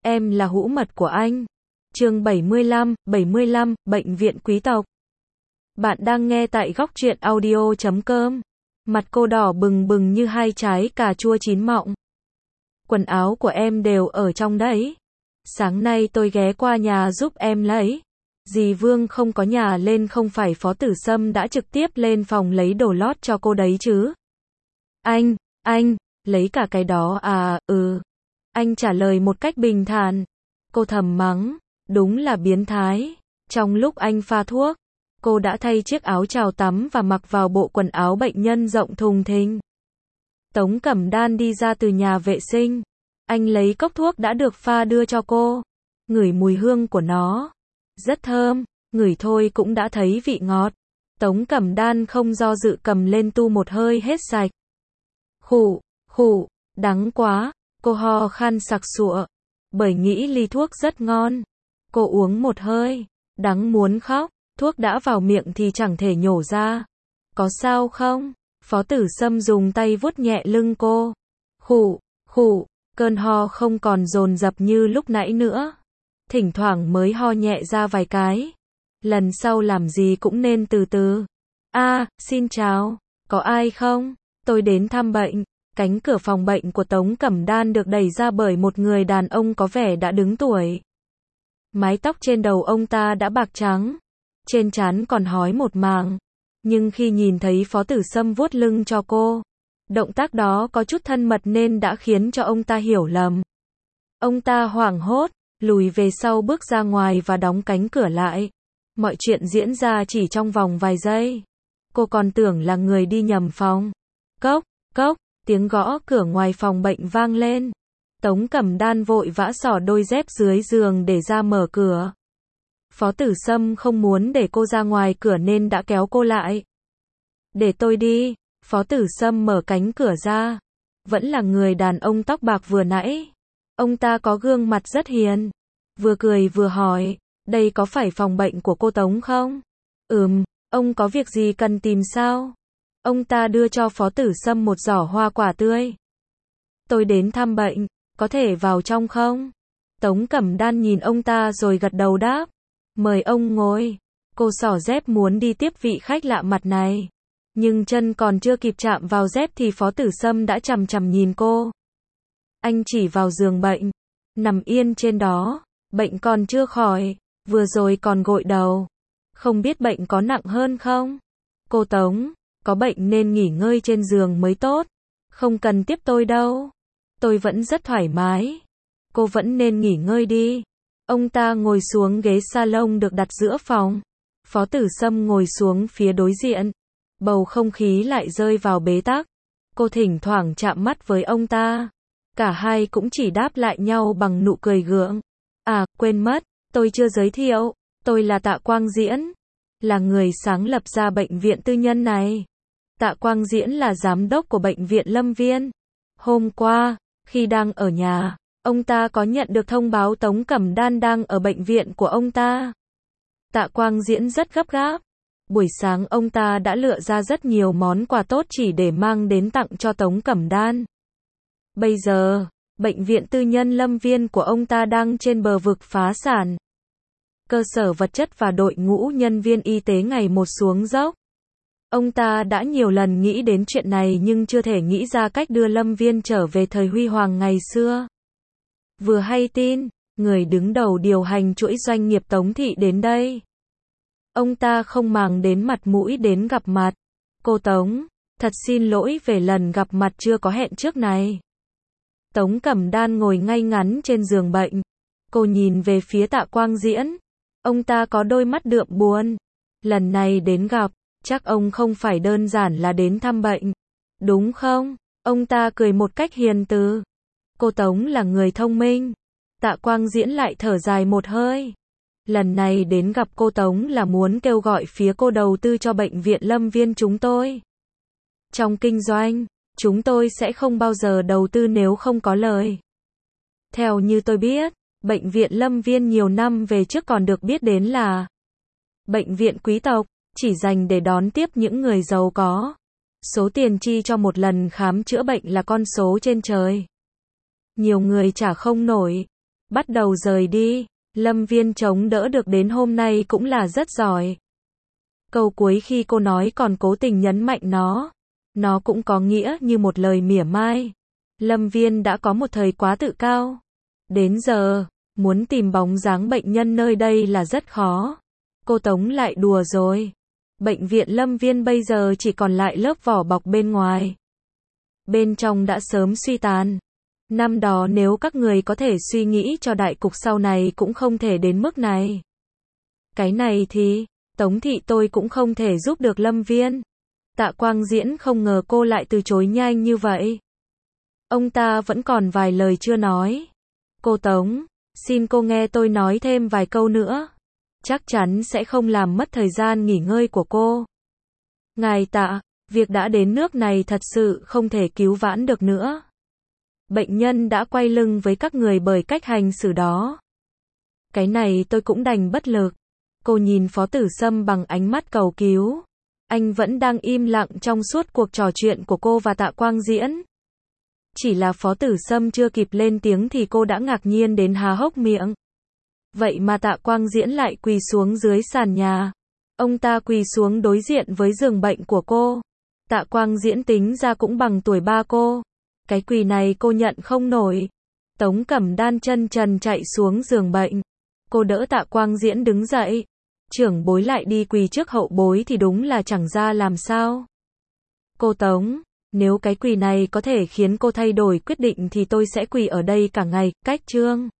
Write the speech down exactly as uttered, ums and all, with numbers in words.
em là hũ mật của anh. Chương bảy mươi lăm, bảy mươi lăm, Bệnh viện quý tộc. Bạn đang nghe tại góc truyện audio chấm com. Mặt cô đỏ bừng bừng như hai trái cà chua chín mọng. Quần áo của em đều ở trong đấy. Sáng nay tôi ghé qua nhà giúp em lấy. Dì Vương không có nhà lên, không phải Phó Tử Sâm đã trực tiếp lên phòng lấy đồ lót cho cô đấy chứ? Anh, anh, lấy cả cái đó à? Ừ. Anh trả lời một cách bình thản. Cô thầm mắng, đúng là biến thái. Trong lúc anh pha thuốc, cô đã thay chiếc áo chào tắm và mặc vào bộ quần áo bệnh nhân rộng thùng thình. Tống Cẩm Đan đi ra từ nhà vệ sinh. Anh lấy cốc thuốc đã được pha đưa cho cô. Ngửi mùi hương của nó. Rất thơm, ngửi thôi cũng đã thấy vị ngọt. Tống Cẩm Đan không do dự cầm lên tu một hơi hết sạch. Khụ, khụ, đắng quá. Cô ho khan sặc sụa. Bởi nghĩ ly thuốc rất ngon. Cô uống một hơi. Đắng muốn khóc. Thuốc đã vào miệng thì chẳng thể nhổ ra. Có sao không? Phó Tử Sâm dùng tay vuốt nhẹ lưng cô. Khụ, khụ, cơn ho không còn dồn dập như lúc nãy nữa. Thỉnh thoảng mới ho nhẹ ra vài cái. Lần sau làm gì cũng nên từ từ. A, à, xin chào. Có ai không? Tôi đến thăm bệnh. Cánh cửa phòng bệnh của Tống Cẩm Đan được đẩy ra bởi một người đàn ông có vẻ đã đứng tuổi. Mái tóc trên đầu ông ta đã bạc trắng. Trên trán còn hói một mảng. Nhưng khi nhìn thấy Phó Tử Sâm vuốt lưng cho cô, động tác đó có chút thân mật nên đã khiến cho ông ta hiểu lầm. Ông ta hoảng hốt, lùi về sau bước ra ngoài và đóng cánh cửa lại. Mọi chuyện diễn ra chỉ trong vòng vài giây. Cô còn tưởng là người đi nhầm phòng. Cốc, cốc, tiếng gõ cửa ngoài phòng bệnh vang lên. Tống Cẩm Đan vội vã xỏ đôi dép dưới giường để ra mở cửa. Phó Tử Sâm không muốn để cô ra ngoài cửa nên đã kéo cô lại. Để tôi đi. Phó Tử Sâm mở cánh cửa ra. Vẫn là người đàn ông tóc bạc vừa nãy. Ông ta có gương mặt rất hiền. Vừa cười vừa hỏi, đây có phải phòng bệnh của cô Tống không? Ừm, ông có việc gì cần tìm sao? Ông ta đưa cho Phó Tử Sâm một giỏ hoa quả tươi. Tôi đến thăm bệnh, có thể vào trong không? Tống Cẩm Đan nhìn ông ta rồi gật đầu đáp. Mời ông ngồi. Cô xỏ dép muốn đi tiếp vị khách lạ mặt này. Nhưng chân còn chưa kịp chạm vào dép thì Phó Tử Sâm đã chằm chằm nhìn cô. Anh chỉ vào giường bệnh. Nằm yên trên đó. Bệnh còn chưa khỏi. Vừa rồi còn gội đầu. Không biết bệnh có nặng hơn không? Cô Tống, có bệnh nên nghỉ ngơi trên giường mới tốt. Không cần tiếp tôi đâu. Tôi vẫn rất thoải mái. Cô vẫn nên nghỉ ngơi đi. Ông ta ngồi xuống ghế salon được đặt giữa phòng. Phó Tử Sâm ngồi xuống phía đối diện. Bầu không khí lại rơi vào bế tắc. Cô thỉnh thoảng chạm mắt với ông ta. Cả hai cũng chỉ đáp lại nhau bằng nụ cười gượng. À, quên mất, tôi chưa giới thiệu. Tôi là Tạ Quang Diễn. Là người sáng lập ra bệnh viện tư nhân này. Tạ Quang Diễn là giám đốc của bệnh viện Lâm Viên. Hôm qua, khi đang ở nhà, ông ta có nhận được thông báo Tống Cẩm Đan đang ở bệnh viện của ông ta. Tạ Quang Diễn rất gấp gáp. Buổi sáng ông ta đã lựa ra rất nhiều món quà tốt chỉ để mang đến tặng cho Tống Cẩm Đan. Bây giờ, bệnh viện tư nhân Lâm Viên của ông ta đang trên bờ vực phá sản. Cơ sở vật chất và đội ngũ nhân viên y tế ngày một xuống dốc. Ông ta đã nhiều lần nghĩ đến chuyện này nhưng chưa thể nghĩ ra cách đưa Lâm Viên trở về thời huy hoàng ngày xưa. Vừa hay tin, người đứng đầu điều hành chuỗi doanh nghiệp Tống Thị đến đây. Ông ta không màng đến mặt mũi đến gặp mặt. Cô Tống, thật xin lỗi về lần gặp mặt chưa có hẹn trước này. Tống Cẩm Đan ngồi ngay ngắn trên giường bệnh. Cô nhìn về phía Tạ Quang Diễn. Ông ta có đôi mắt đượm buồn. Lần này đến gặp, chắc ông không phải đơn giản là đến thăm bệnh. Đúng không? Ông ta cười một cách hiền từ. Cô Tống là người thông minh. Tạ Quang Diễn lại thở dài một hơi. Lần này đến gặp cô Tống là muốn kêu gọi phía cô đầu tư cho bệnh viện Lâm Viên chúng tôi. Trong kinh doanh, chúng tôi sẽ không bao giờ đầu tư nếu không có lời. Theo như tôi biết, bệnh viện Lâm Viên nhiều năm về trước còn được biết đến là bệnh viện quý tộc, chỉ dành để đón tiếp những người giàu có. Số tiền chi cho một lần khám chữa bệnh là con số trên trời. Nhiều người trả không nổi. bắt đầu rời đi. Lâm Viên chống đỡ được đến hôm nay cũng là rất giỏi. Câu cuối khi cô nói còn cố tình nhấn mạnh nó. Nó cũng có nghĩa như một lời mỉa mai. Lâm Viên đã có một thời quá tự cao. Đến giờ, muốn tìm bóng dáng bệnh nhân nơi đây là rất khó. Cô Tống lại đùa rồi. Bệnh viện Lâm Viên bây giờ chỉ còn lại lớp vỏ bọc bên ngoài. Bên trong đã sớm suy tàn. Năm đó nếu các người có thể suy nghĩ cho đại cục sau này cũng không thể đến mức này. Cái này thì, Tống thị tôi cũng không thể giúp được Lâm Viên. Tạ Quang Diễn không ngờ cô lại từ chối nhanh như vậy. Ông ta vẫn còn vài lời chưa nói. Cô Tống, xin cô nghe tôi nói thêm vài câu nữa. Chắc chắn sẽ không làm mất thời gian nghỉ ngơi của cô. Ngài Tạ, việc đã đến nước này thật sự không thể cứu vãn được nữa. Bệnh nhân đã quay lưng với các người bởi cách hành xử đó. Cái này tôi cũng đành bất lực. Cô nhìn Phó Tử Sâm bằng ánh mắt cầu cứu. Anh vẫn đang im lặng trong suốt cuộc trò chuyện của cô và Tạ Quang Diễn. Chỉ là Phó Tử Sâm chưa kịp lên tiếng thì cô đã ngạc nhiên đến há hốc miệng. Vậy mà Tạ Quang Diễn lại quỳ xuống dưới sàn nhà. Ông ta quỳ xuống đối diện với giường bệnh của cô. Tạ Quang Diễn tính ra cũng bằng tuổi ba cô. Cái quỳ này cô nhận không nổi. Tống Cẩm Đan chân trần chạy xuống giường bệnh. Cô đỡ Tạ Quang Diễn đứng dậy. Trưởng bối lại đi quỳ trước hậu bối thì đúng là chẳng ra làm sao. Cô Tống, nếu cái quỳ này có thể khiến cô thay đổi quyết định thì tôi sẽ quỳ ở đây cả ngày. Cách chương